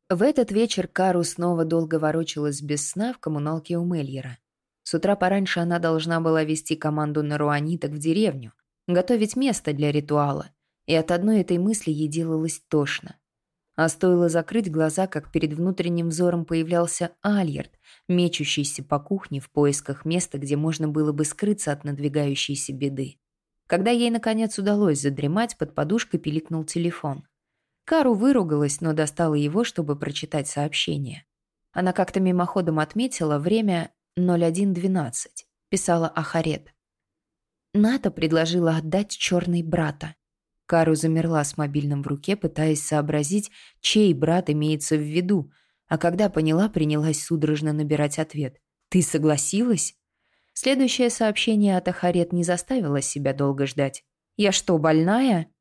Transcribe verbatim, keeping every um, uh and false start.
В этот вечер Кару снова долго ворочалась без сна в коммуналке у Мельера. С утра пораньше она должна была вести команду наруаниток в деревню, готовить место для ритуала, и от одной этой мысли ей делалось тошно. А стоило закрыть глаза, как перед внутренним взором появлялся Альярд, мечущийся по кухне в поисках места, где можно было бы скрыться от надвигающейся беды. Когда ей, наконец, удалось задремать, под подушкой пиликнул телефон. Кару выругалась, но достала его, чтобы прочитать сообщение. Она как-то мимоходом отметила время ноль один двенадцать. Писала Ахарет. Ната предложила отдать черный брата. Кару замерла с мобильным в руке, пытаясь сообразить, чей брат имеется в виду, а когда поняла, принялась судорожно набирать ответ. «Ты согласилась?» Следующее сообщение от Ахарет не заставило себя долго ждать. «Я что, больная?»